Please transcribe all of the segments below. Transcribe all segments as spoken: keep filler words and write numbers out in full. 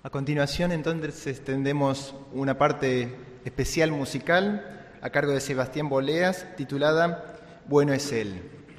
A continuación, entonces, tendremos una parte especial musical a cargo de Sebastián Boleas, titulada Bueno es Él.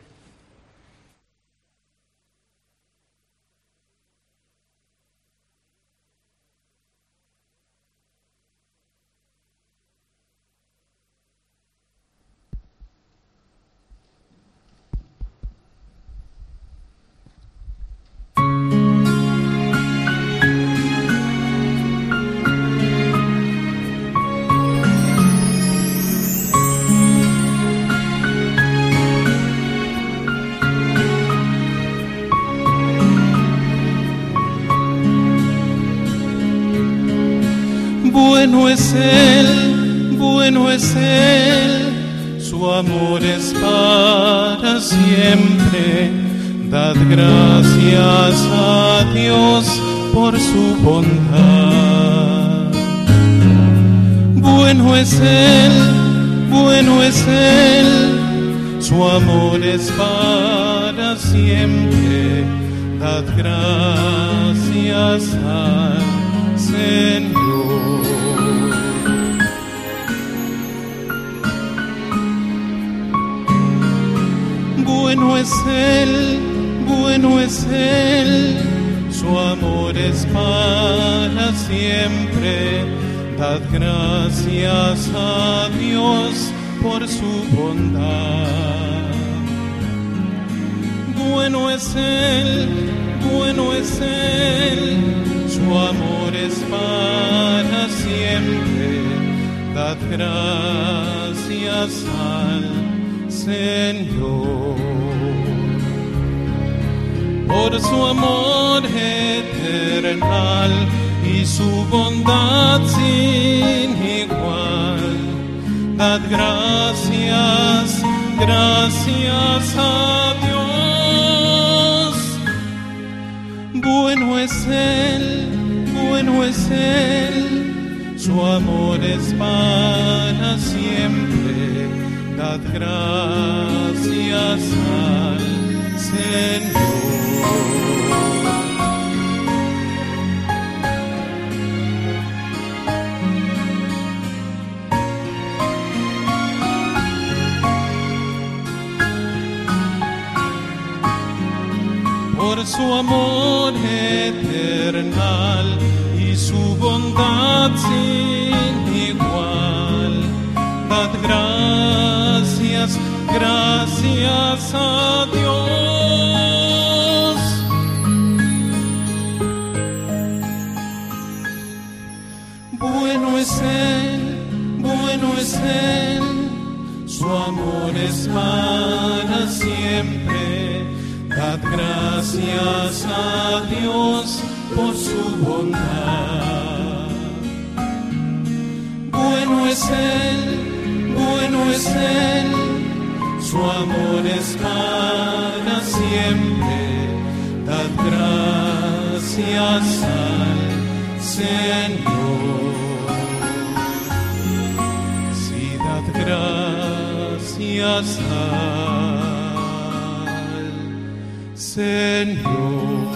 Bueno es Él, bueno es Él, su amor es para siempre. Dad gracias a Dios por su bondad. Bueno es Él, bueno es Él, su amor es para siempre. Dad gracias al Señor. Bueno es Él, bueno es Él, su amor es para siempre. Dad gracias a Dios por su bondad. Bueno es Él, bueno es Él, su amor es para siempre. Dad gracias al Señor. Por su amor eternal y su bondad sin igual. Dad gracias, gracias a Dios. Bueno es Él, bueno es Él, su amor es para siempre. Dad gracias al Señor. Por su amor eternal y su bondad sin igual. Dad gracias, gracias a Dios. Bueno es Él, bueno es Él, su amor es para siempre. Dad gracias a Dios por su bondad. Bueno es Él, bueno es Él, su amor es para siempre. Dad gracias al Señor. Sí, dad gracias al Señor.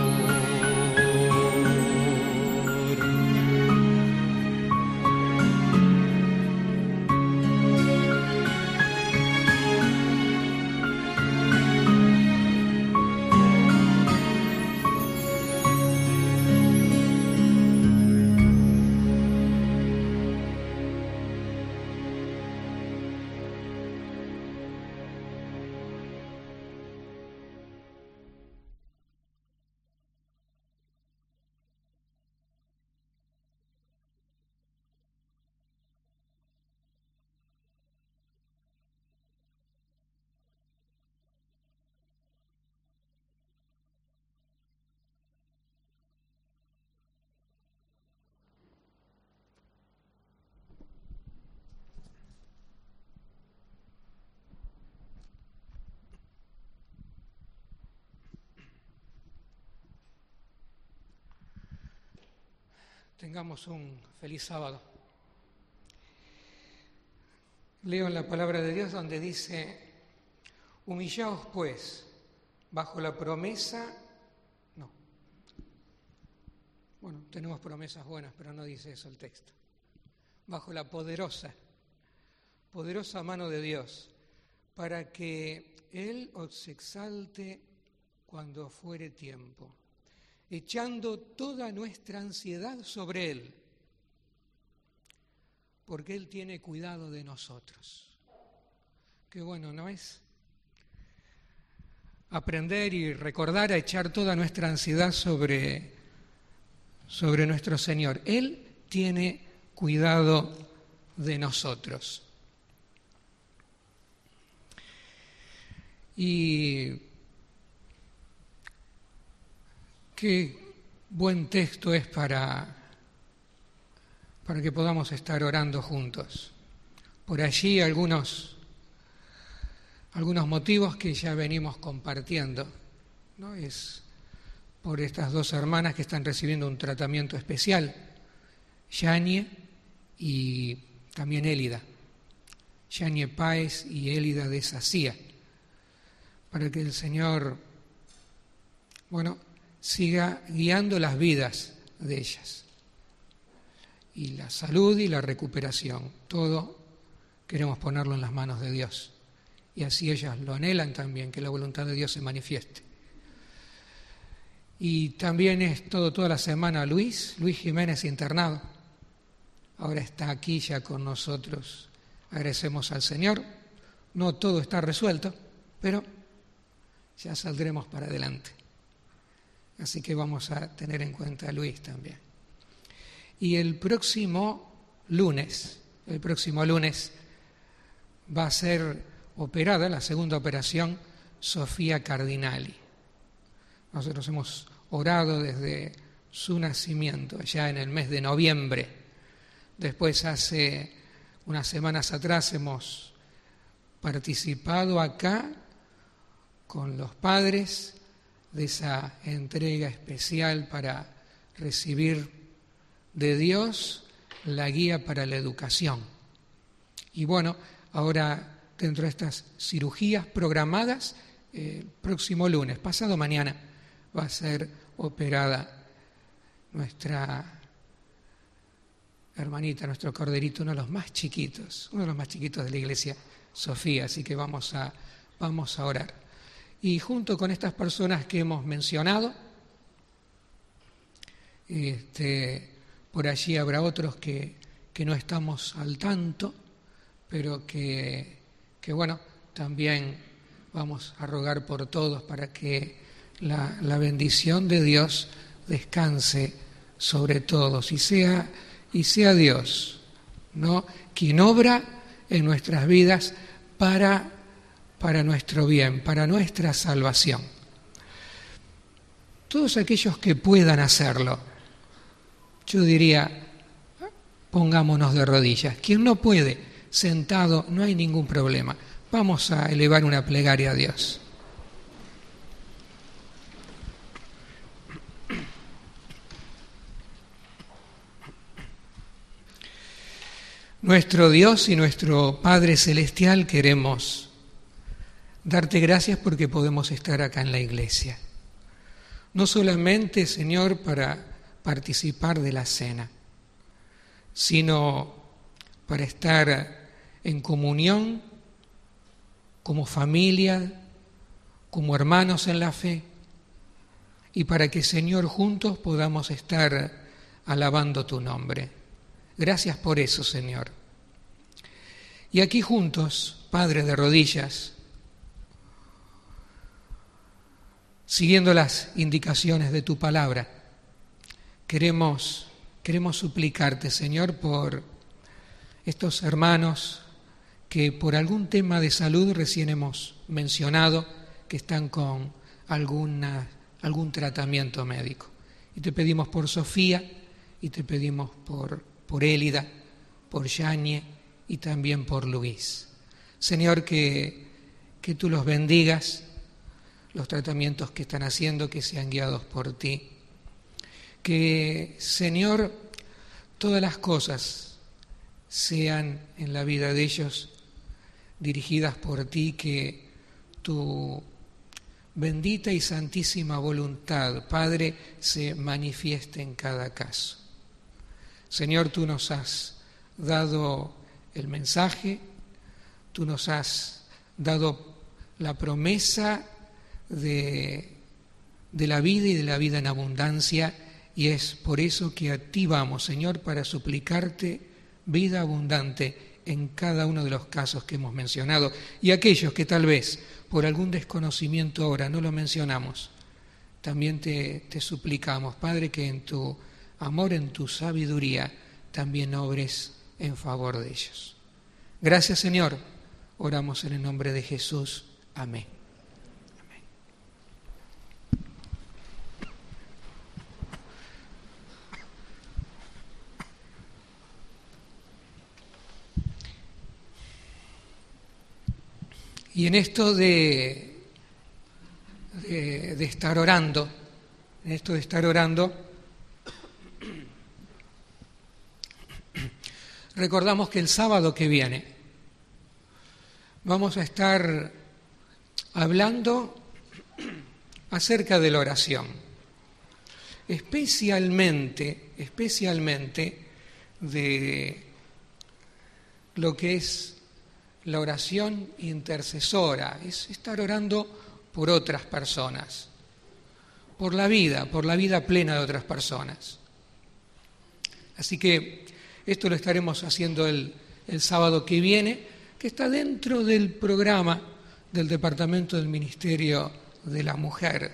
Tengamos un feliz sábado. Leo en la palabra de Dios donde dice: humillaos pues bajo la promesa, no, bueno, tenemos promesas buenas, pero no dice eso el texto. Bajo la poderosa, poderosa mano de Dios, para que Él os exalte cuando fuere tiempo, echando toda nuestra ansiedad sobre Él, porque Él tiene cuidado de nosotros. Qué bueno, ¿no es? Aprender y recordar a echar toda nuestra ansiedad sobre, sobre nuestro Señor. Él tiene cuidado de nosotros. Y qué buen texto es para, para que podamos estar orando juntos. Por allí algunos, algunos motivos que ya venimos compartiendo, ¿no? Es por estas dos hermanas que están recibiendo un tratamiento especial, Yanie y también Élida, Yanie Páez y Élida de Sacía, para que el Señor, bueno, siga guiando las vidas de ellas. Y la salud y la recuperación, todo queremos ponerlo en las manos de Dios. Y así ellas lo anhelan también, que la voluntad de Dios se manifieste. Y también es todo, toda la semana Luis, Luis Jiménez internado. Ahora está aquí ya con nosotros. Agradecemos al Señor. No todo está resuelto, pero ya saldremos para adelante. Así que vamos a tener en cuenta a Luis también. Y el próximo lunes, el próximo lunes va a ser operada, la segunda operación, Sofía Cardinali. Nosotros hemos orado desde su nacimiento, ya en el mes de noviembre. Después, hace unas semanas atrás, hemos participado acá con los padres de esa entrega especial para recibir de Dios la guía para la educación. Y bueno, ahora dentro de estas cirugías programadas, el eh, próximo lunes, pasado mañana, va a ser operada nuestra hermanita, nuestro corderito, uno de los más chiquitos, uno de los más chiquitos de la iglesia, Sofía, así que vamos a, vamos a orar. Y junto con estas personas que hemos mencionado, este, por allí habrá otros que, que no estamos al tanto, pero que, que bueno, también vamos a rogar por todos para que la, la bendición de Dios descanse sobre todos y sea, y sea Dios, ¿no?, quien obra en nuestras vidas para, para nuestro bien, para nuestra salvación. Todos aquellos que puedan hacerlo, yo diría, pongámonos de rodillas. Quien no puede, sentado, no hay ningún problema. Vamos a elevar una plegaria a Dios. Nuestro Dios y nuestro Padre Celestial, queremos darte gracias porque podemos estar acá en la iglesia. No solamente, Señor, para participar de la cena, sino para estar en comunión como familia, como hermanos en la fe, y para que, Señor, juntos podamos estar alabando tu nombre. Gracias por eso, Señor. Y aquí juntos, Padre, de rodillas, siguiendo las indicaciones de tu palabra, queremos, queremos suplicarte, Señor, por estos hermanos que por algún tema de salud recién hemos mencionado, que están con alguna, algún tratamiento médico. Y te pedimos por Sofía, y te pedimos por por Élida, por Yanie y también por Luis. Señor, que, que tú los bendigas, los tratamientos que están haciendo, que sean guiados por ti. Que, Señor, todas las cosas sean en la vida de ellos dirigidas por ti, que tu bendita y santísima voluntad, Padre, se manifieste en cada caso. Señor, tú nos has dado el mensaje, tú nos has dado la promesa de, de la vida y de la vida en abundancia, y es por eso que a ti vamos, Señor, para suplicarte vida abundante en cada uno de los casos que hemos mencionado, y aquellos que tal vez por algún desconocimiento ahora no lo mencionamos, también te, te suplicamos, Padre, que en tu amor, en tu sabiduría, también obres en favor de ellos. Gracias, Señor. Oramos en el nombre de Jesús. Amén. Amén. Y en esto de, de, de estar orando, en esto de estar orando, recordamos que el sábado que viene vamos a estar hablando acerca de la oración, especialmente, especialmente de lo que es la oración intercesora, es estar orando por otras personas, por la vida, por la vida plena de otras personas. Así que esto lo estaremos haciendo el, el sábado que viene, que está dentro del programa del Departamento del Ministerio de la Mujer.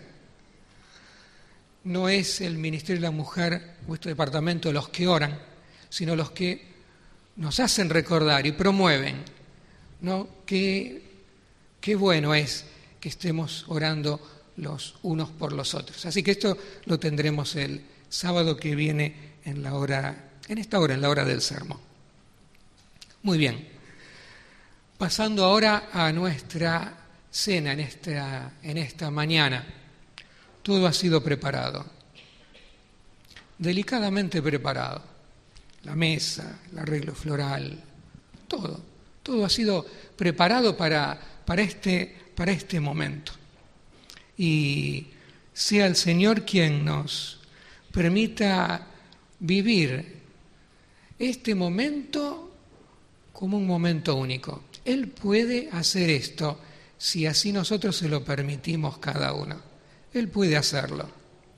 No es el Ministerio de la Mujer, vuestro departamento, los que oran, sino los que nos hacen recordar y promueven, ¿no? Qué, qué bueno es que estemos orando los unos por los otros. Así que esto lo tendremos el sábado que viene en la hora, en esta hora, en la hora del sermón. Muy bien. Pasando ahora a nuestra cena en esta, en esta mañana. Todo ha sido preparado, delicadamente preparado. La mesa, el arreglo floral, todo. Todo ha sido preparado para, para, este, para este momento. Y sea el Señor quien nos permita vivir este momento como un momento único. Él puede hacer esto si así nosotros se lo permitimos cada uno. Él puede hacerlo.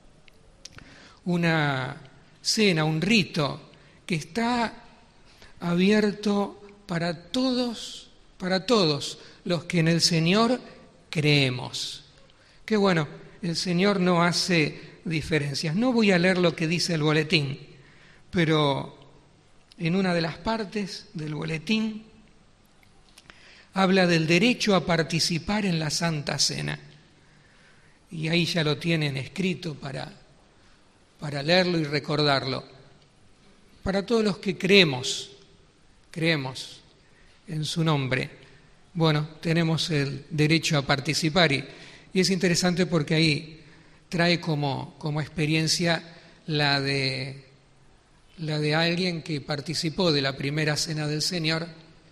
Una cena, un rito que está abierto para todos, para todos los que en el Señor creemos. Qué bueno, el Señor no hace diferencias. No voy a leer lo que dice el boletín, pero en una de las partes del boletín habla del derecho a participar en la Santa Cena. Y ahí ya lo tienen escrito para, para leerlo y recordarlo. Para todos los que creemos, creemos en su nombre, bueno, tenemos el derecho a participar. Y, y es interesante porque ahí trae como, como experiencia la de, la de alguien que participó de la primera cena del Señor.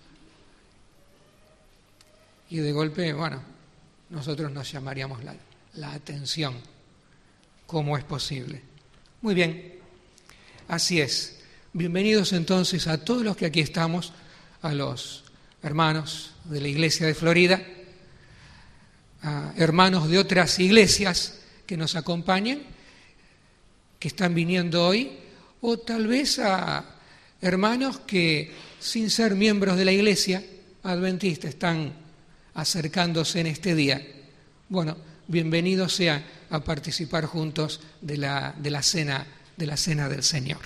Y de golpe, bueno, nosotros nos llamaríamos la, la atención. ¿Cómo es posible? Muy bien, así es. Bienvenidos entonces a todos los que aquí estamos, a los hermanos de la Iglesia de Florida, a hermanos de otras iglesias que nos acompañan, que están viniendo hoy, o tal vez a hermanos que, sin ser miembros de la Iglesia adventista, están acercándose en este día. Bueno, bienvenidos sean a participar juntos de la, de la cena, de la cena del Señor.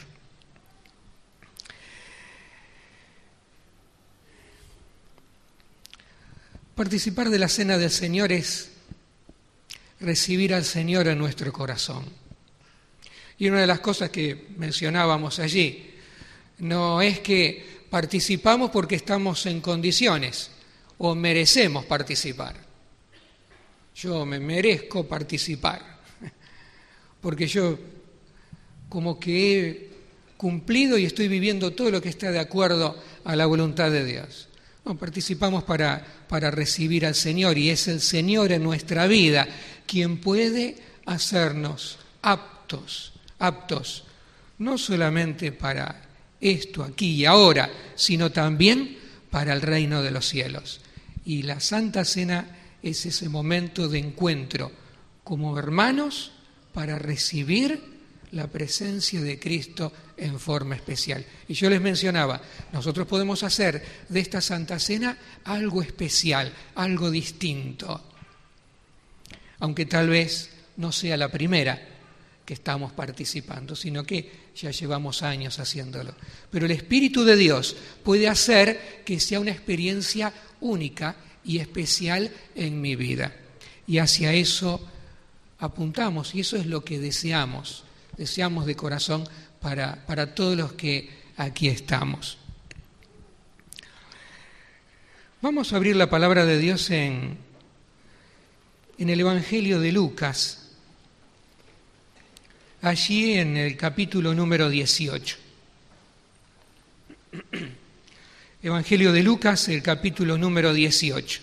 Participar de la cena del Señor es recibir al Señor en nuestro corazón. Y una de las cosas que mencionábamos allí, no es que participamos porque estamos en condiciones o merecemos participar. Yo me merezco participar, porque yo como que he cumplido y estoy viviendo todo lo que está de acuerdo a la voluntad de Dios. No, participamos para, para recibir al Señor, y es el Señor en nuestra vida quien puede hacernos aptos, aptos, no solamente para esto aquí y ahora, sino también para el reino de los cielos. Y la Santa Cena es ese momento de encuentro como hermanos para recibir la presencia de Cristo en forma especial. Y yo les mencionaba, nosotros podemos hacer de esta Santa Cena algo especial, algo distinto, aunque tal vez no sea la primera que estamos participando, sino que ya llevamos años haciéndolo. Pero el Espíritu de Dios puede hacer que sea una experiencia única y especial en mi vida. Y hacia eso apuntamos, y eso es lo que deseamos, deseamos de corazón para, para todos los que aquí estamos. Vamos a abrir la palabra de Dios en, en el Evangelio de Lucas, allí en el capítulo número dieciocho. Evangelio de Lucas, el capítulo número dieciocho.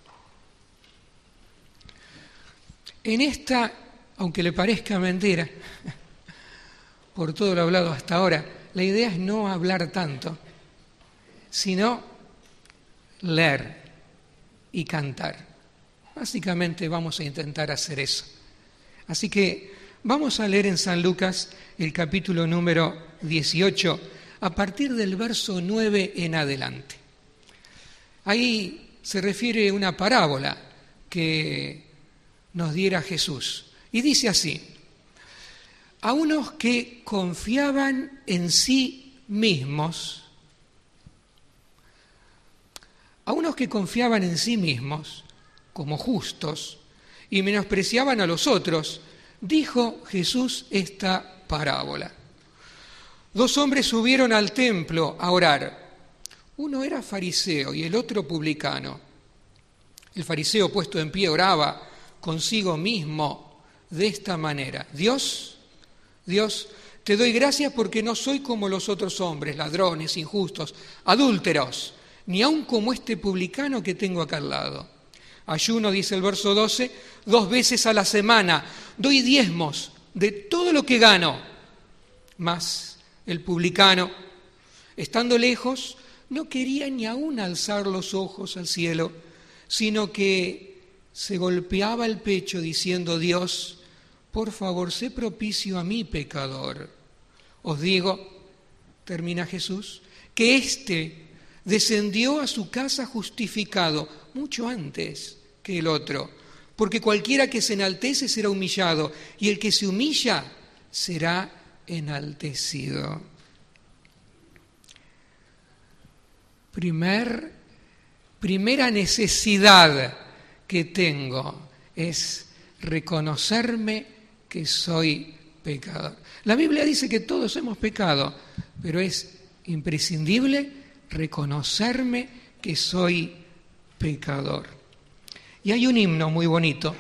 En esta, aunque le parezca mentira, por todo lo hablado hasta ahora, la idea es no hablar tanto, sino leer y cantar. Básicamente vamos a intentar hacer eso. Así que vamos a leer en San Lucas el capítulo número dieciocho, a partir del verso nueve en adelante. Ahí se refiere a una parábola que nos diera Jesús. Y dice así: a unos que confiaban en sí mismos, a unos que confiaban en sí mismos como justos y menospreciaban a los otros, dijo Jesús esta parábola. Dos hombres subieron al templo a orar. Uno era fariseo y el otro publicano. El fariseo, puesto en pie, oraba consigo mismo de esta manera: Dios, Dios, te doy gracias porque no soy como los otros hombres, ladrones, injustos, adúlteros, ni aun como este publicano que tengo acá al lado. Ayuno, dice el verso doce, dos veces a la semana, doy diezmos de todo lo que gano. Mas el publicano, estando lejos, no quería ni aun alzar los ojos al cielo, sino que se golpeaba el pecho diciendo: Dios, por favor, sé propicio a mí, pecador. Os digo, termina Jesús, que éste descendió a su casa justificado mucho antes que el otro, porque cualquiera que se enaltece será humillado, y el que se humilla será enaltecido. Primer, primera necesidad que tengo es reconocerme que soy pecador. La Biblia dice que todos hemos pecado, pero es imprescindible reconocerme que soy pecador. Y hay un himno muy bonito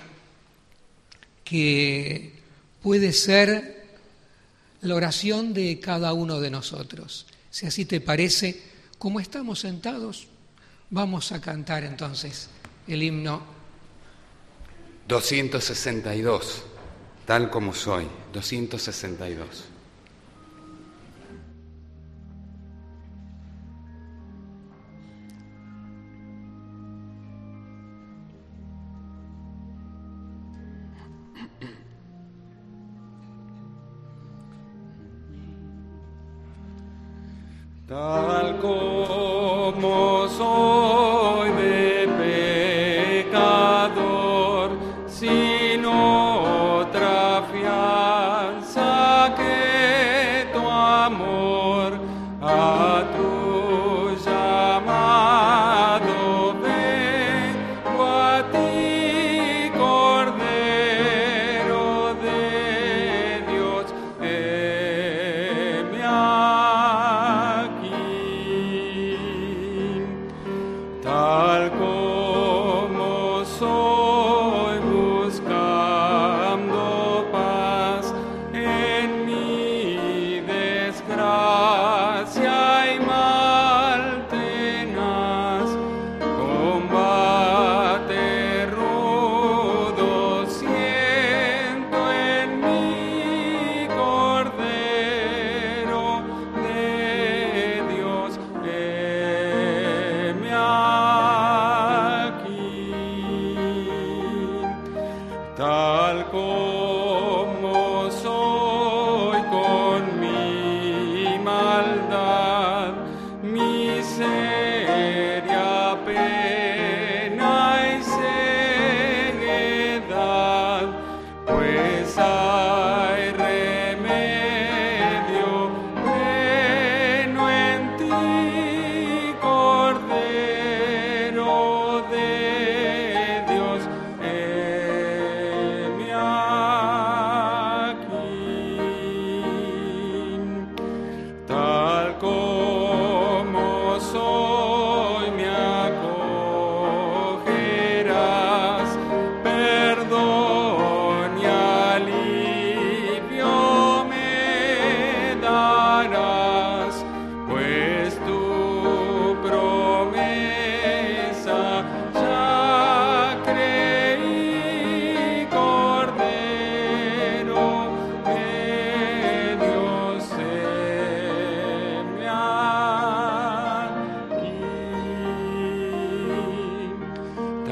que puede ser la oración de cada uno de nosotros. Si así te parece, como estamos sentados, vamos a cantar entonces el himno doscientos sesenta y dos, tal como soy, doscientos sesenta y dos. Tal como soy de pecador, sin otra fianza que tu amor, a tu llamado vengo a ti, Cordero de Dios, heme aquí.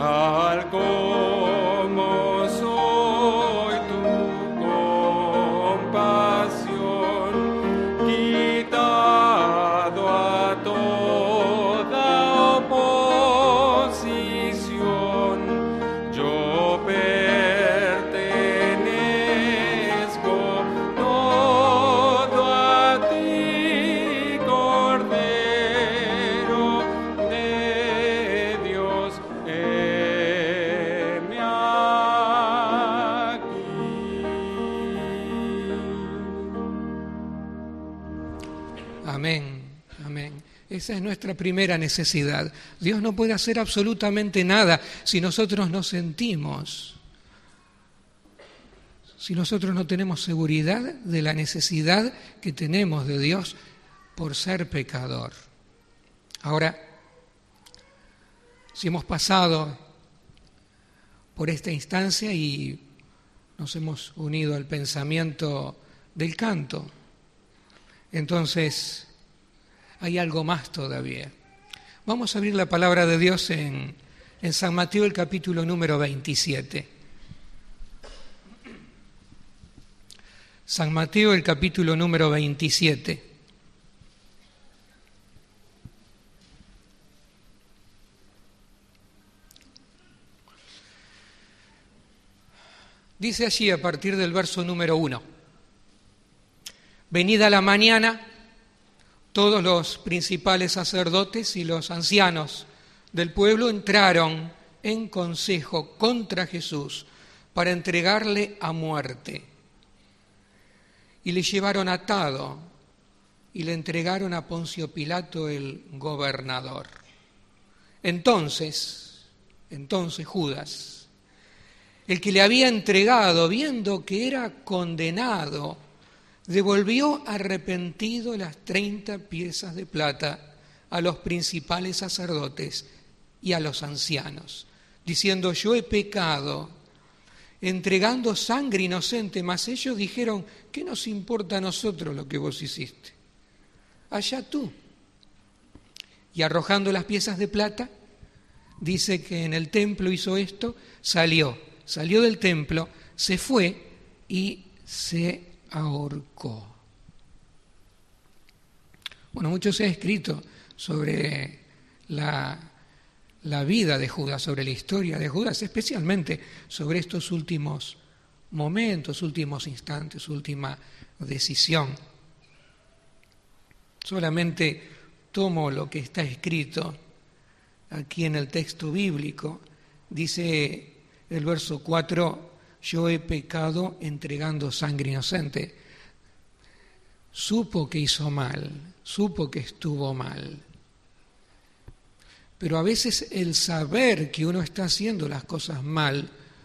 tal como soy tu compasión, quitado a toda oposición, yo pertenezco todo a ti, Cordero de Dios, heme aquí. Amén, amén. Esa es nuestra primera necesidad. Dios no puede hacer absolutamente nada si nosotros no sentimos, si nosotros no tenemos seguridad de la necesidad que tenemos de Dios por ser pecador. Ahora, si hemos pasado por esta instancia y nos hemos unido al pensamiento del canto, entonces hay algo más todavía. Vamos a abrir la palabra de Dios en, en San Mateo, el capítulo número veintisiete. San Mateo, el capítulo número veintisiete. Dice allí a partir del verso número uno: venida la mañana, todos los principales sacerdotes y los ancianos del pueblo entraron en consejo contra Jesús para entregarle a muerte. Y le llevaron atado y le entregaron a Poncio Pilato, el gobernador. Entonces, entonces Judas, el que le había entregado, viendo que era condenado, devolvió arrepentido las treinta piezas de plata a los principales sacerdotes y a los ancianos, diciendo: yo he pecado, entregando sangre inocente. Mas ellos dijeron: ¿qué nos importa a nosotros lo que vos hiciste? Allá tú. Y arrojando las piezas de plata, dice que en el templo hizo esto, salió, salió del templo, se fue y se ahorcó. Bueno, mucho se ha escrito sobre la, la vida de Judas, sobre la historia de Judas, especialmente sobre estos últimos momentos, últimos instantes, última decisión. Solamente tomo lo que está escrito aquí en el texto bíblico. Dice el verso cuatro: yo he pecado entregando sangre inocente. Supo que hizo mal, supo que estuvo mal. Pero a veces el saber que uno está haciendo las cosas mal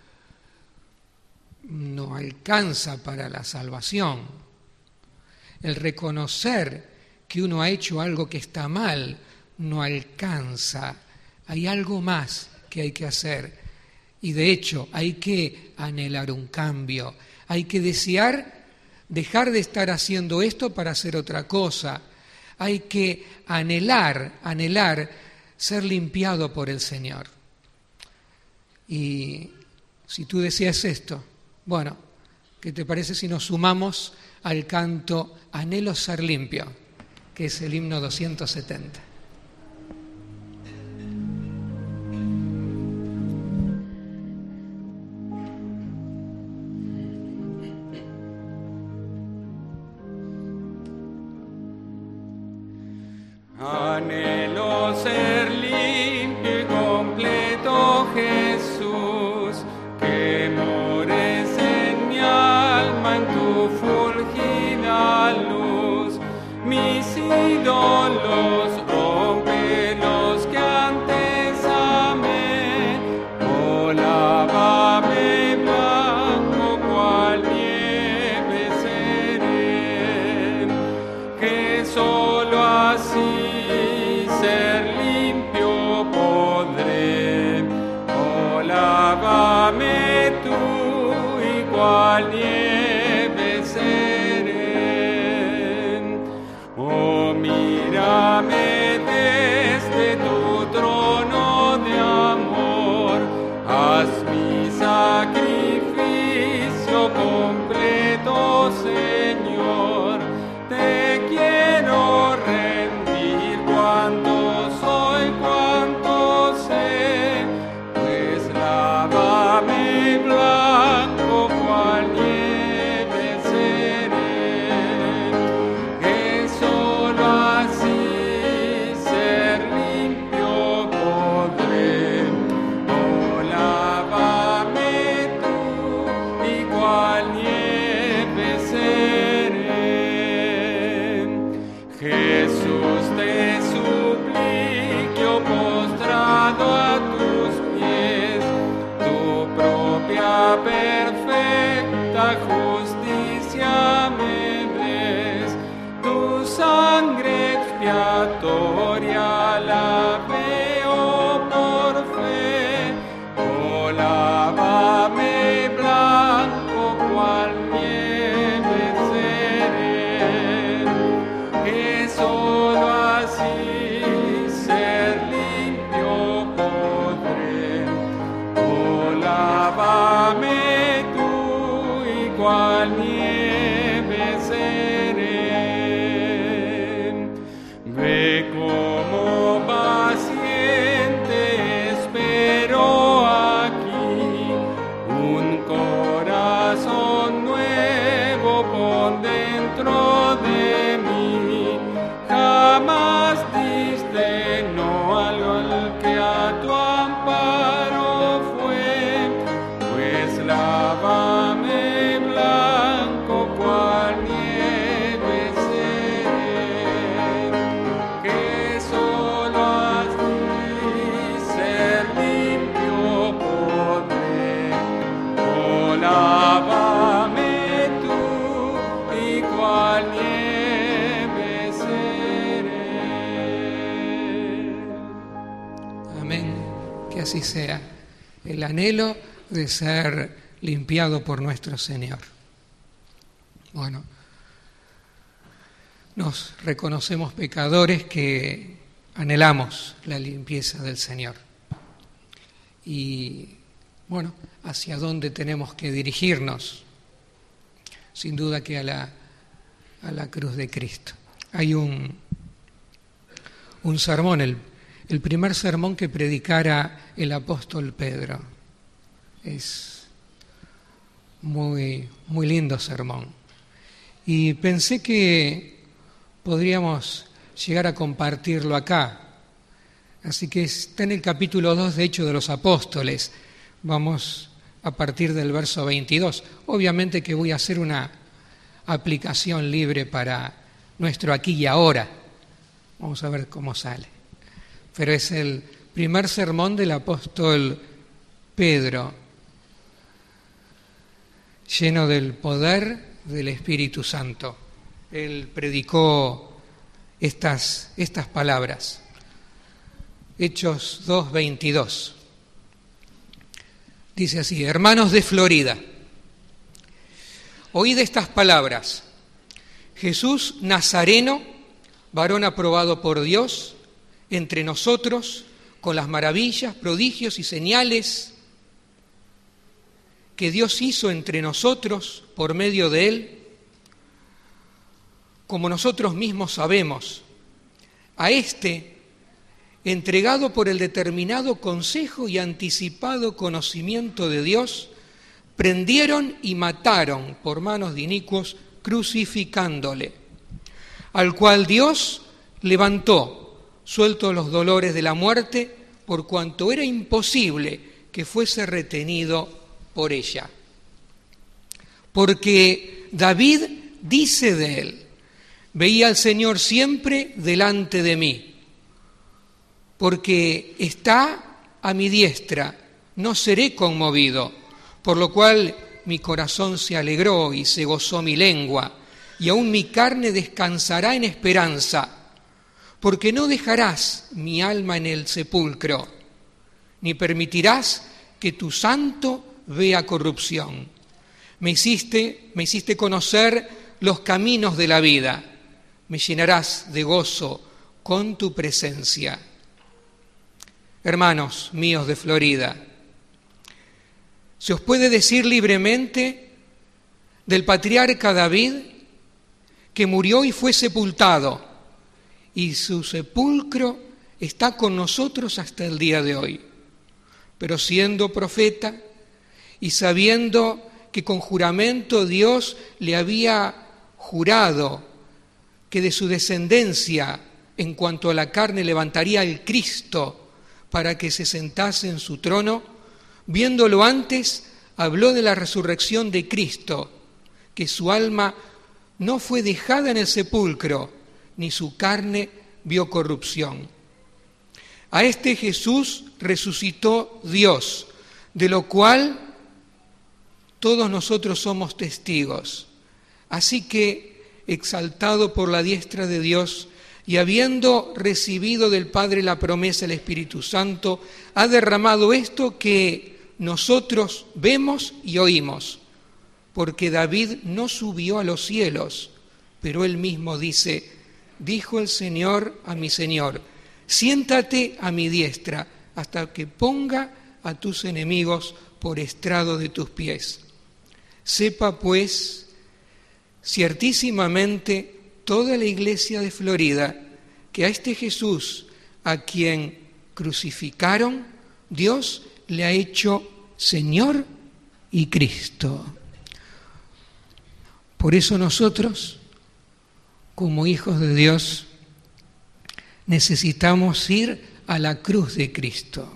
no alcanza para la salvación. El reconocer que uno ha hecho algo que está mal no alcanza. Hay algo más que hay que hacer. Y de hecho hay que anhelar un cambio. Hay que desear dejar de estar haciendo esto para hacer otra cosa. Hay que anhelar, anhelar ser limpiado por el Señor. Y si tú deseas esto, bueno, ¿qué te parece si nos sumamos al canto Anhelo ser limpio, que es el himno doscientos setenta? Anhelo ser limpio y completo, Jesús, que mores en mi alma en tu fulgida luz. Mis ídolos rompe los que antes amé, oh lávame blanco cual nieve seré, que solo así ser limpio podré, oh lávame tú y cual nieve seré, oh mírame desde tu trono de amor, cual nieve seré. Ve como paciente espero aquí un corazón nuevo por dentro de mí. Jamás diste no algo al que a tu amparo fue, pues lávame blanco cual nieve seré, que solo así ser limpio podré. Oh, lávame tú y cual nieve seré. Amén. Que así sea. El anhelo de ser limpiado por nuestro Señor. Bueno, nos reconocemos pecadores que anhelamos la limpieza del Señor. Y bueno, ¿hacia dónde tenemos que dirigirnos? Sin duda que a la, a la cruz de Cristo. Hay un, un sermón, el, el primer sermón que predicara el apóstol Pedro. Es muy, muy lindo sermón. Y pensé que podríamos llegar a compartirlo acá. Así que está en el capítulo dos de Hechos de los Apóstoles. Vamos a partir del verso veintidós. Obviamente que voy a hacer una aplicación libre para nuestro aquí y ahora. Vamos a ver cómo sale. Pero es el primer sermón del apóstol Pedro, lleno del poder del Espíritu Santo. Él predicó estas, estas palabras. Hechos dos, veintidós. Dice así: hermanos de Florida, oíd estas palabras. Jesús Nazareno, varón aprobado por Dios, entre nosotros, con las maravillas, prodigios y señales que Dios hizo entre nosotros por medio de él, como nosotros mismos sabemos, a éste, entregado por el determinado consejo y anticipado conocimiento de Dios, prendieron y mataron por manos de inicuos, crucificándole, al cual Dios levantó, suelto los dolores de la muerte, por cuanto era imposible que fuese retenido por ella. Porque David dice de él: veía al Señor siempre delante de mí, porque está a mi diestra, no seré conmovido, por lo cual mi corazón se alegró y se gozó mi lengua, y aún mi carne descansará en esperanza, porque no dejarás mi alma en el sepulcro, ni permitirás que tu santo vea corrupción. Me hiciste, me hiciste conocer los caminos de la vida, me llenarás de gozo con tu presencia. Hermanos míos de Florida, ¿se os puede decir libremente del patriarca David que murió y fue sepultado, y su sepulcro está con nosotros hasta el día de hoy? Pero siendo profeta y sabiendo que con juramento Dios le había jurado que de su descendencia, en cuanto a la carne, levantaría el Cristo para que se sentase en su trono, viéndolo antes, habló de la resurrección de Cristo, que su alma no fue dejada en el sepulcro, ni su carne vio corrupción. A este Jesús resucitó Dios, de lo cual todos nosotros somos testigos. Así que, exaltado por la diestra de Dios y habiendo recibido del Padre la promesa del Espíritu Santo, ha derramado esto que nosotros vemos y oímos. Porque David no subió a los cielos, pero él mismo dice: dijo el Señor a mi Señor, siéntate a mi diestra hasta que ponga a tus enemigos por estrado de tus pies. Sepa pues ciertísimamente toda la iglesia de Florida que a este Jesús a quien crucificaron, Dios le ha hecho Señor y Cristo. Por eso nosotros, como hijos de Dios, necesitamos ir a la cruz de Cristo.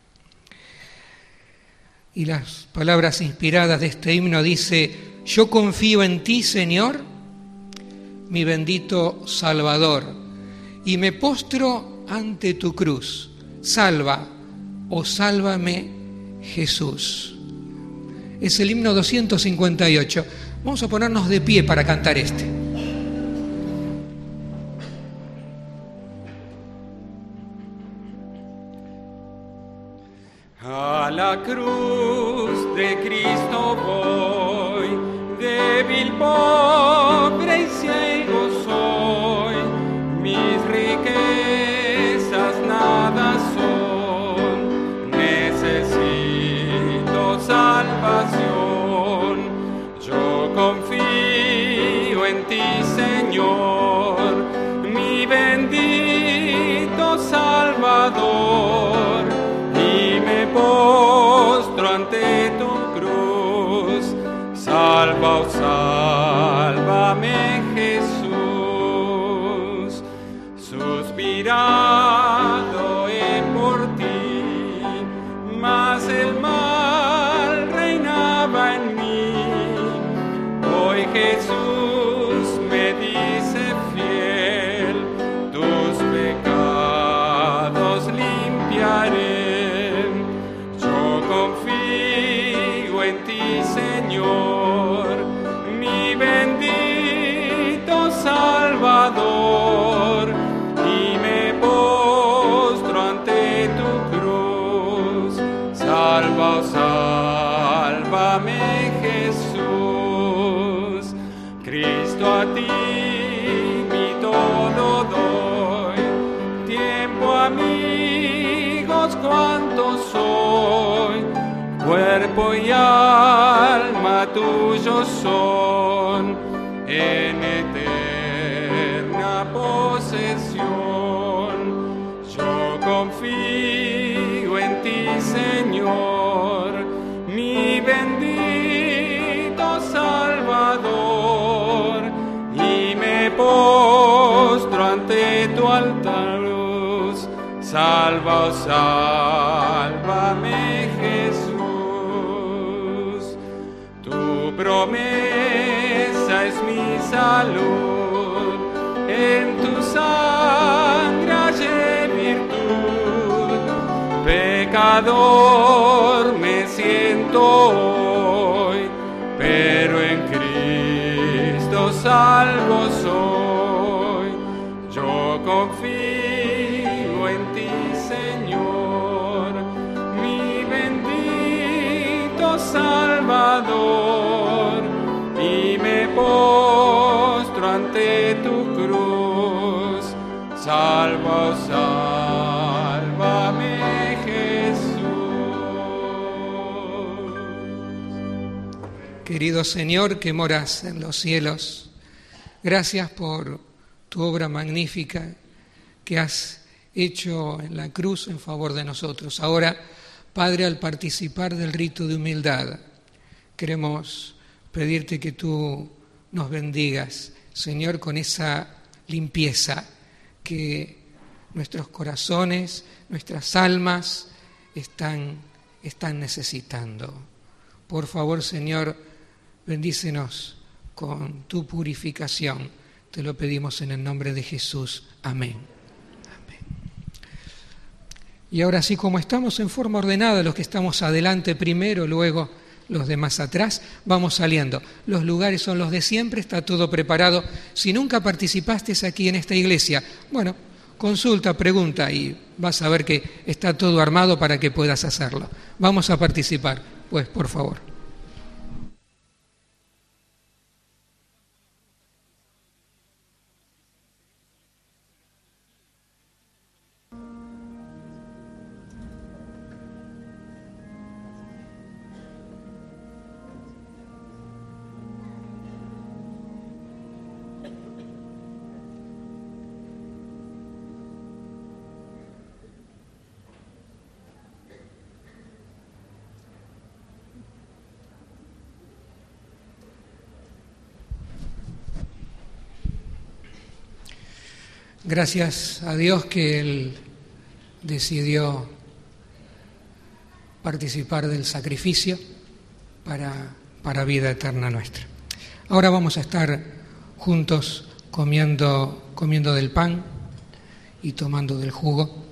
Y las palabras inspiradas de este himno dice: yo confío en ti, Señor, mi bendito Salvador, y me postro ante tu cruz. Salva, o sálvame, Jesús. Es el himno doscientos cincuenta y ocho. Vamos a ponernos de pie para cantar este. A la cruz de Cristo voy, débil, pobre y ciego soy, mis riquezas nada son, necesito salvación, yo confío en ti, Señor, mi bendito Salvador, y me postro ante tu cruz. Salva, oh, sálvame, Jesús. Suspirado he por ti, mas el mal reinaba en mí. Hoy Jesús me dice fiel, tus pecados limpiaré. Confío en ti, Señor, mi bendito Salvador, y me postro ante tu cruz. Salva, oh, sálvame, Jesús. Cristo, a ti mi todo doy, tiempo, amigos, cuantos soy, cuerpo y alma tuyos son, en eterna posesión. Yo confío en ti, Señor, mi bendito Salvador, y me postro ante tu altar. Salva, oh, sálvame, Jesús. Tu promesa es mi salud, en tu sangre hallé virtud. Pecador me siento hoy, pero en Cristo salvo soy. Yo confío en ti, Señor, mi bendito Salvador, y me postro ante tu cruz. Salva, sálvame, Jesús. Querido Señor, que moras en los cielos, gracias por tu obra magnífica que has hecho en la cruz en favor de nosotros. Ahora, Padre, al participar del rito de humildad, queremos pedirte que tú nos bendigas, Señor, con esa limpieza que nuestros corazones, nuestras almas están, están necesitando. Por favor, Señor, bendícenos con tu purificación. Te lo pedimos en el nombre de Jesús. Amén. Y ahora sí, como estamos en forma ordenada, los que estamos adelante primero, luego los demás atrás, vamos saliendo. Los lugares son los de siempre, está todo preparado. Si nunca participaste aquí en esta iglesia, bueno, consulta, pregunta y vas a ver que está todo armado para que puedas hacerlo. Vamos a participar, pues, por favor. Gracias a Dios que Él decidió participar del sacrificio para, para vida eterna nuestra. Ahora vamos a estar juntos comiendo, comiendo del pan y tomando del jugo.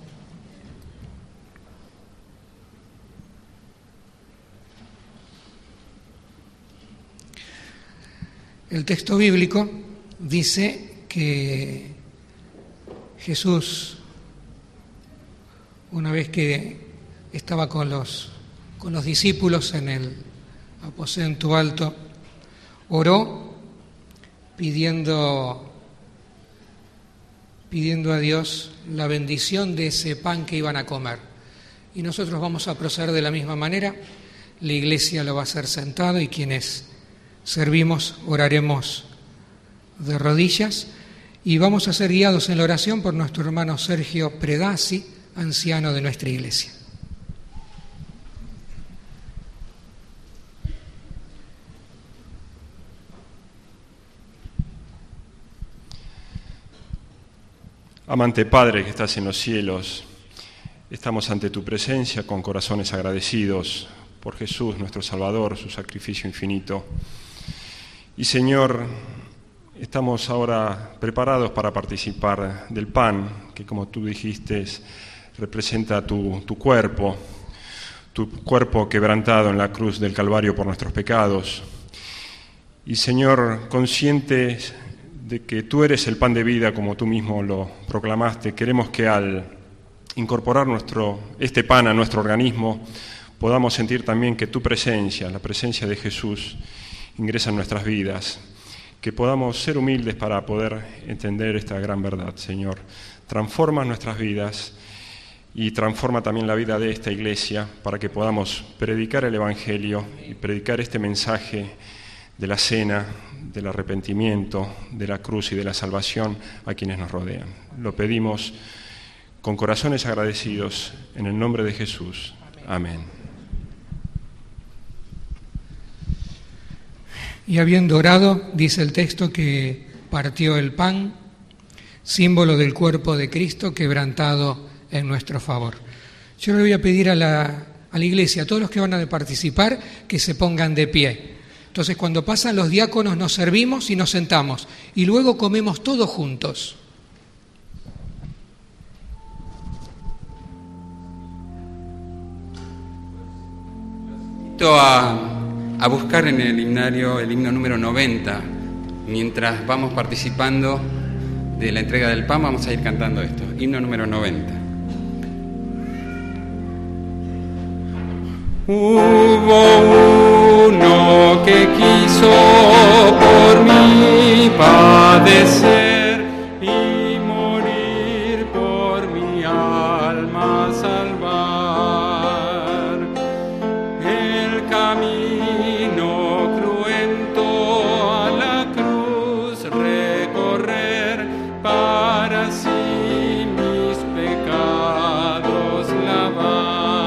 El texto bíblico dice que Jesús, una vez que estaba con los, con los discípulos en el aposento alto, oró pidiendo, pidiendo a Dios la bendición de ese pan que iban a comer. Y nosotros vamos a proceder de la misma manera. La iglesia lo va a hacer sentado y quienes servimos oraremos de rodillas y vamos a ser guiados en la oración por nuestro hermano Sergio Predazzi, anciano de nuestra iglesia. Amante Padre que estás en los cielos, estamos ante tu presencia con corazones agradecidos por Jesús, nuestro Salvador, su sacrificio infinito. Y Señor, estamos ahora preparados para participar del pan, que como tú dijiste representa tu, tu cuerpo, tu cuerpo quebrantado en la cruz del Calvario por nuestros pecados. Y Señor, conscientes de que tú eres el pan de vida, como tú mismo lo proclamaste, queremos que al incorporar nuestro, este pan a nuestro organismo, podamos sentir también que tu presencia, la presencia de Jesús, ingresa en nuestras vidas, que podamos ser humildes para poder entender esta gran verdad, Señor. Transforma nuestras vidas y transforma también la vida de esta iglesia para que podamos predicar el Evangelio y predicar este mensaje de la cena, del arrepentimiento, de la cruz y de la salvación a quienes nos rodean. Lo pedimos con corazones agradecidos en el nombre de Jesús. Amén. Y habiendo orado, dice el texto que partió el pan, símbolo del cuerpo de Cristo quebrantado en nuestro favor. Yo le voy a pedir a la, a la iglesia, a todos los que van a participar, que se pongan de pie. Entonces, cuando pasan los diáconos, nos servimos y nos sentamos. Y luego comemos todos juntos. Invito a, a buscar en el himnario el himno número noventa. Mientras vamos participando de la entrega del pan, vamos a ir cantando esto. Himno número noventa. Hubo uno que quiso por mí padecer y morir por mi alma salvar. El camino cruento a la cruz recorrer para así mis pecados lavar.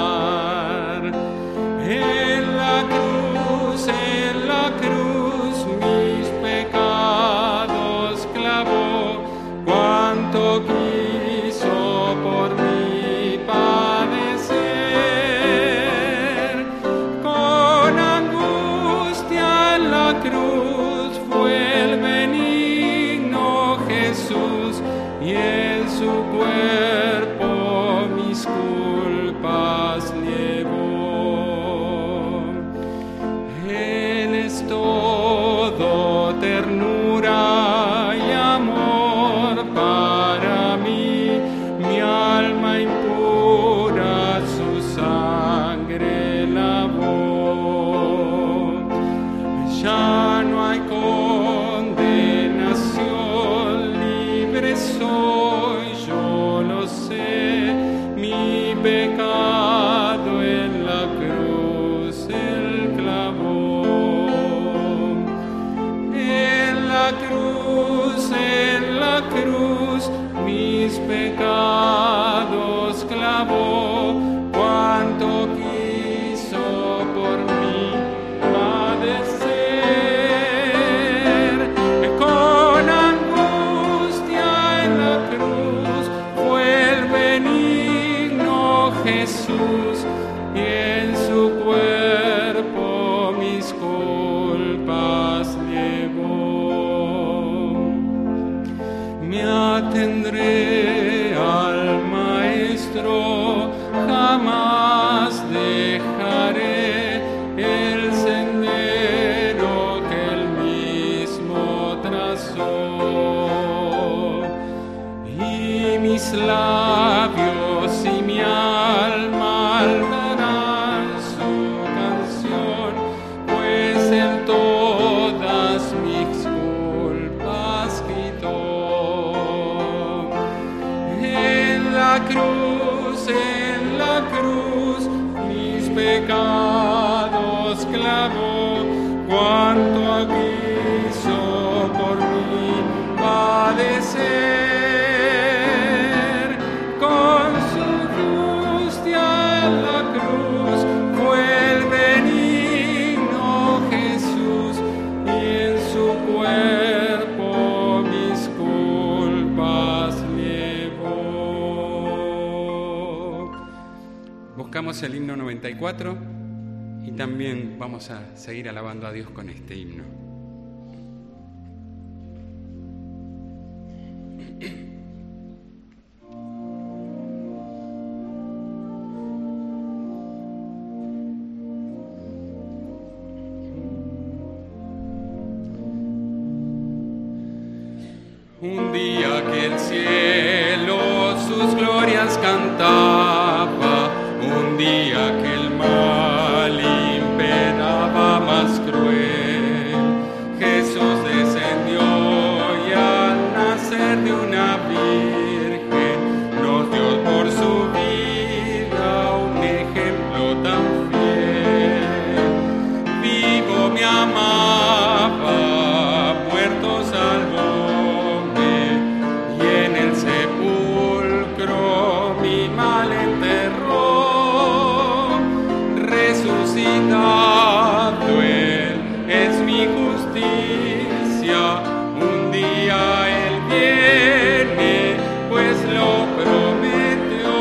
En la cruz, en la cruz, mis pecados clavó, cuánto quiso por mí padecer. Con angustia en la cruz fue el benigno Jesús, y en su cuerpo mis culpas llevó. Todo ternura y amor para mí, mi alma impura su sangre lavó. Ya no hay condenación, libre soy, yo lo sé, mi pecado en la cruz él clavó. En la cruz, en la cruz, mis pecados clavó, cuánto quiso por mí padecer. Con angustia en la cruz su cuerpo mis culpas llevó. Me atendré al Maestro, jamás dejaré el sendero que él mismo trazó. Y mis labios y mi alma albarán su canción, pues él todas mis culpas quitó. En la cruz, en la cruz, mis pecados clavó, cuánto quiso por mí padecer. Con su angustia en la cruz fue el benigno Jesús, y en su cuerpo mis culpas llevó. Buscamos el himno noventa y cuatro y también vamos a seguir alabando a Dios con este himno. Un día que el cielo sus glorias cantaba, un día que el mal imperaba más cruel, Jesús descendió y al nacer de una virgen nos dio por su vida un ejemplo tan fiel. Vivo me amaba, muerto salvóme, y en el sepulcro mi mal enterró. Resucitado él es mi justicia, un día él viene, pues lo prometió.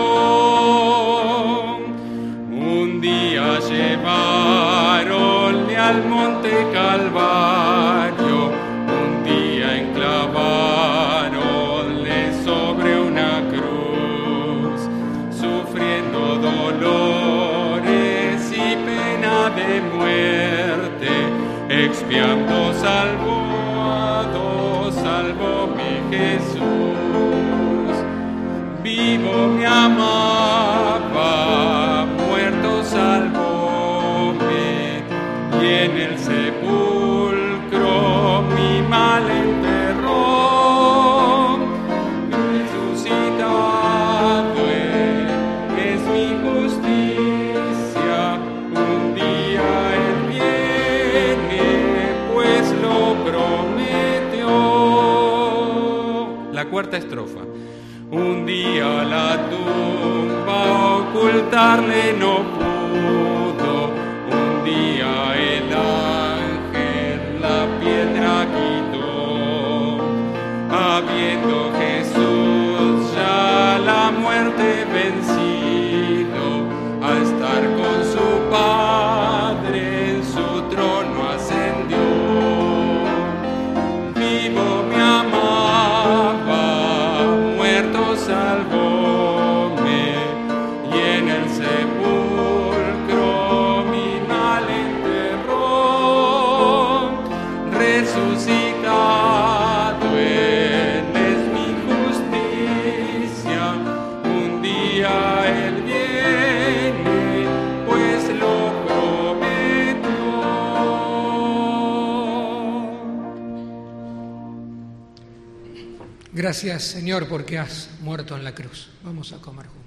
Un día llevaronle al monte Calvario, un día enclavaronle sobre una cruz, sufriendo dolores y pena de muerte, expiando salvó a dos, salvó mi Jesús. Vivo me amaba, muerto salvóme, y en el sepulcro mi mal enterró. Resucitado él es mi justicia, un día él viene, pues lo prometió. La cuarta estrofa. Un día la tumba ocultarle no pudo, un día el ángel la piedra quitó, habiendo Jesús ya la muerte vencido, a estar con su Padre en su trono ascendió. Vivo me amaba, muerto salvóme, y en el sepulcro mi mal enterró. Resucitado él es mi justicia, un día él viene, pues lo prometió. Gracias, Señor, porque has muerto en la cruz. Vamos a comer juntos.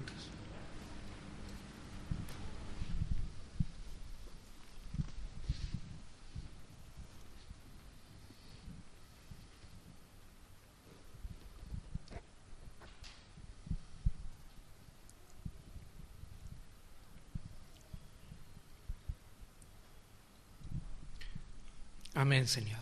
Amén, Señor.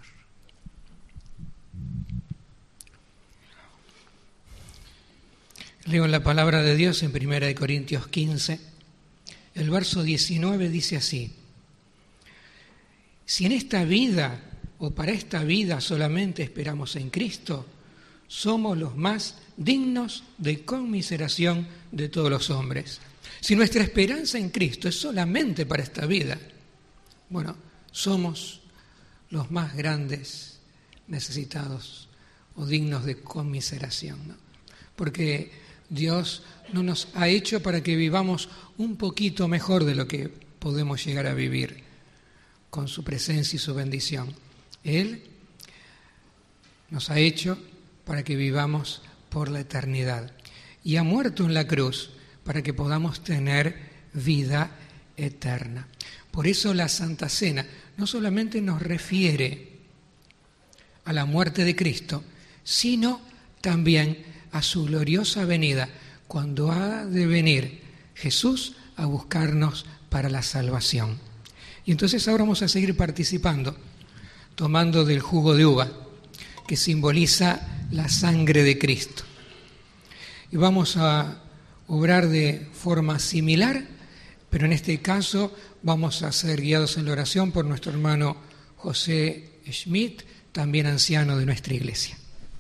Leo la palabra de Dios en primera de Corintios quince, El verso diecinueve dice así: si en esta vida o para esta vida solamente esperamos en Cristo, somos los más dignos de conmiseración de todos los hombres. Si nuestra esperanza en Cristo es solamente para esta vida, bueno, somos los más grandes necesitados o dignos de conmiseración, ¿no? Porque Dios no nos ha hecho para que vivamos un poquito mejor de lo que podemos llegar a vivir con su presencia y su bendición. Él nos ha hecho para que vivamos por la eternidad y ha muerto en la cruz para que podamos tener vida eterna. Por eso la Santa Cena no solamente nos refiere a la muerte de Cristo, sino también a su gloriosa venida, cuando ha de venir Jesús a buscarnos para la salvación. Y entonces ahora vamos a seguir participando, tomando del jugo de uva, que simboliza la sangre de Cristo. Y vamos a obrar de forma similar, pero en este caso vamos a ser guiados en la oración por nuestro hermano José Schmidt, también anciano de nuestra iglesia.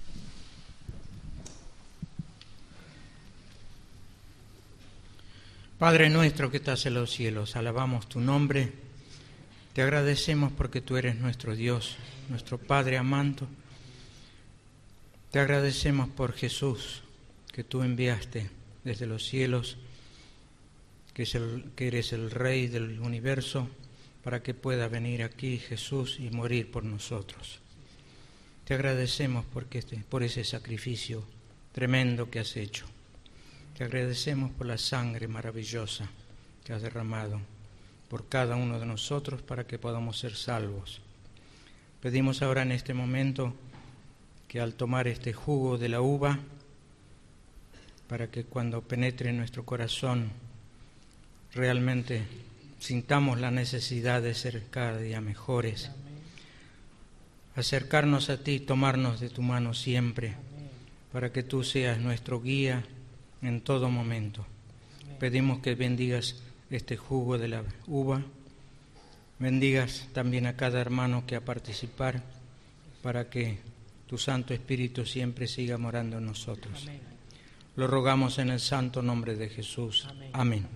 Padre nuestro que estás en los cielos, alabamos tu nombre, te agradecemos porque tú eres nuestro Dios, nuestro Padre amado. Te agradecemos por Jesús, que tú enviaste desde los cielos, que, es el, que eres el Rey del universo, para que pueda venir aquí Jesús y morir por nosotros. Te agradecemos porque este, por ese sacrificio tremendo que has hecho. Te agradecemos por la sangre maravillosa que has derramado por cada uno de nosotros para que podamos ser salvos. Pedimos ahora en este momento que al tomar este jugo de la uva, para que cuando penetre en nuestro corazón realmente sintamos la necesidad de ser cada día mejores, acercarnos a ti, tomarnos de tu mano siempre, para que tú seas nuestro guía en todo momento. Pedimos que bendigas este jugo de la uva, bendigas también a cada hermano que va a participar, para que tu Santo Espíritu siempre siga morando en nosotros. Amén. Lo rogamos en el santo nombre de Jesús. Amén. Amén.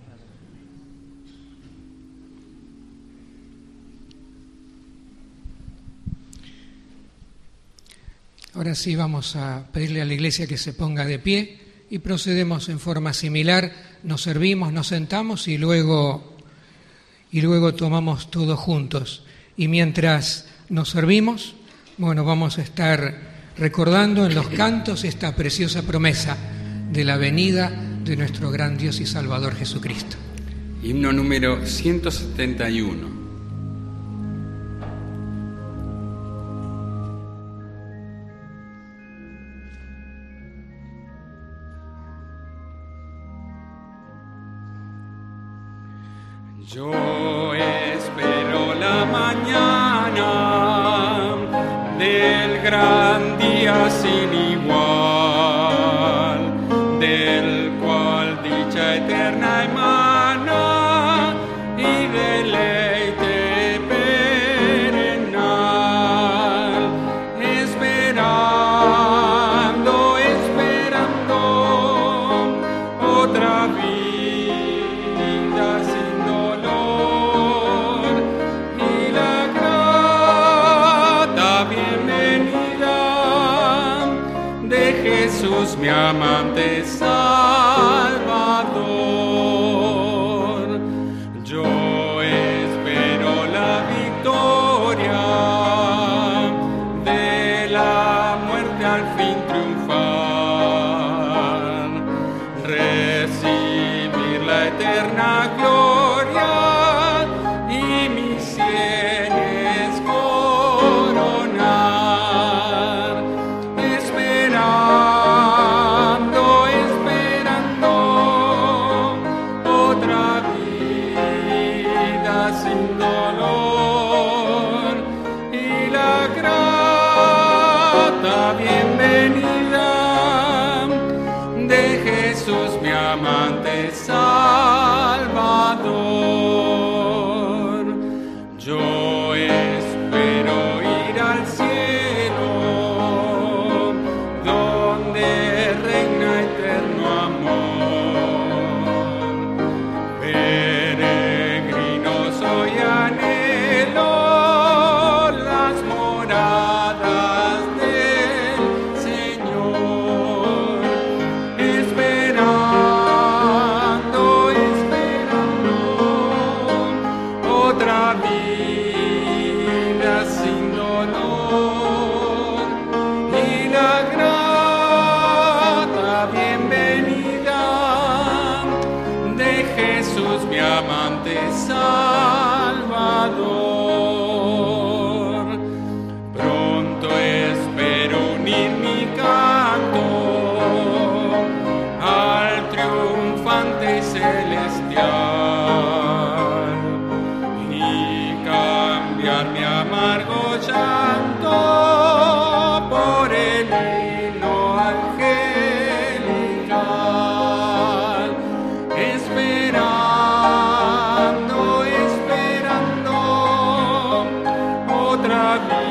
Ahora sí vamos a pedirle a la iglesia que se ponga de pie y procedemos en forma similar. Nos servimos, nos sentamos y luego, y luego tomamos todos juntos. Y mientras nos servimos, bueno, vamos a estar recordando en los cantos esta preciosa promesa de la venida de nuestro gran Dios y Salvador Jesucristo. Himno número ciento setenta y uno. Yo espero la mañana del gran día sin igual, del cual dicha eterna emana y deleite perenal, esperando, esperando otra vida sin dolor y la grata bienvenida de Jesús, mi amante Salvador. Yo espero la victoria de la muerte al fin triunfar, recibir la eterna gloria y mis sienes coronar, esperando, esperando otra vida sin dolor y la grata bienvenida de Jesús, mi amante Salvador. vida sin dolor y la grata bienvenida de Jesús, mi amante Salvador. Pronto espero unir mi canto al triunfante y celestial y cambiar mi amargo llanto por el himno angelical, esperando, esperando otra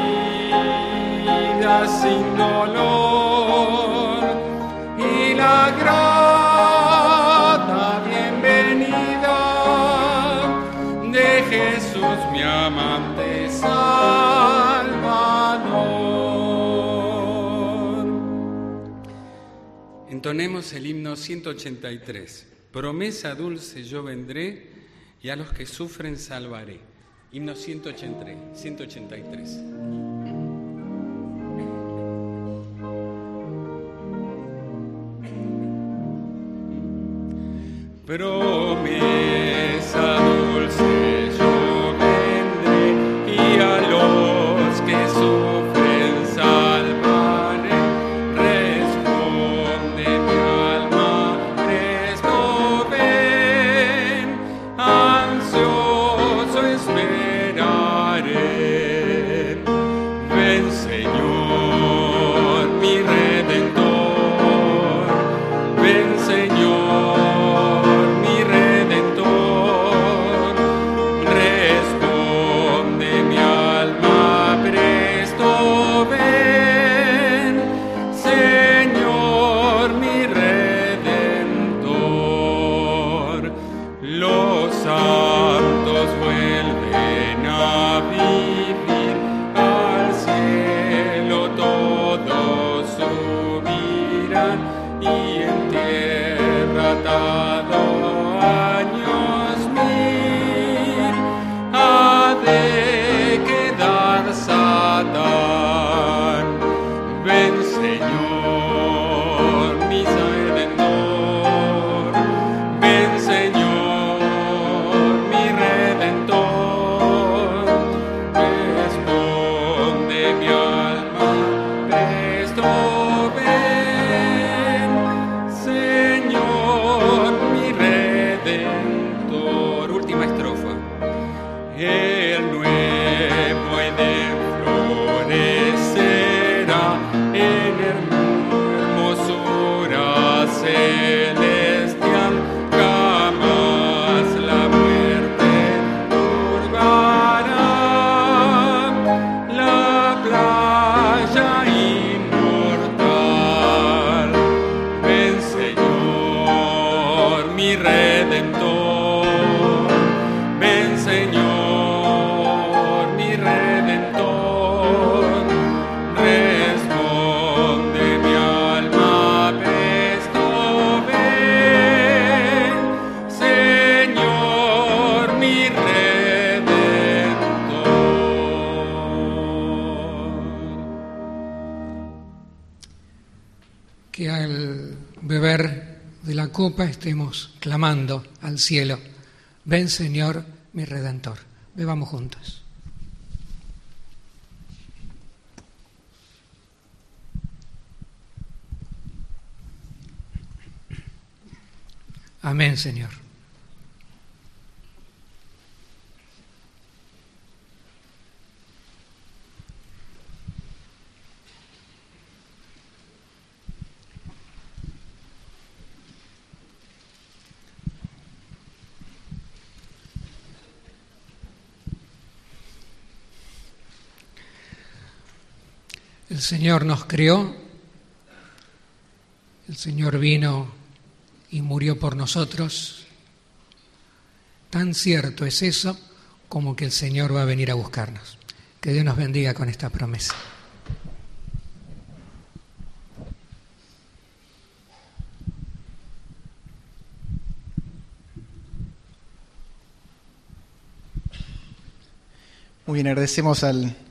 vida sin dolor y la grata bienvenida de Jesús, mi amante Salvador. Entonemos el himno ciento ochenta y tres. Promesa dulce yo vendré y a los que sufren salvaré. Himno ciento ochenta y tres. Promesa dulce yo vendré y a los que sufren salvaré. Responde mi alma, presto ven, ansioso esperaré. Ven, Señor, mi Redentor, ven, Señor. Que al beber de la copa estemos clamando al cielo: ven, Señor, mi Redentor. Bebamos juntos. Amén, Señor. El Señor nos creó, el Señor vino y murió por nosotros. Tan cierto es eso como que el Señor va a venir a buscarnos. Que Dios nos bendiga con esta promesa. Muy bien, agradecemos al